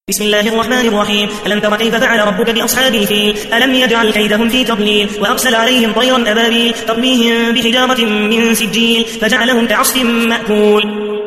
بسم الله الرحمن الرحيم. ألم تر كيف فعل ربك بأصحاب الفيل ألم يجعل كيدهم في تضليل وأرسل عليهم طيرا أبابيل ترميهم بحجارة من سجيل فجعلهم كعصف مأكول.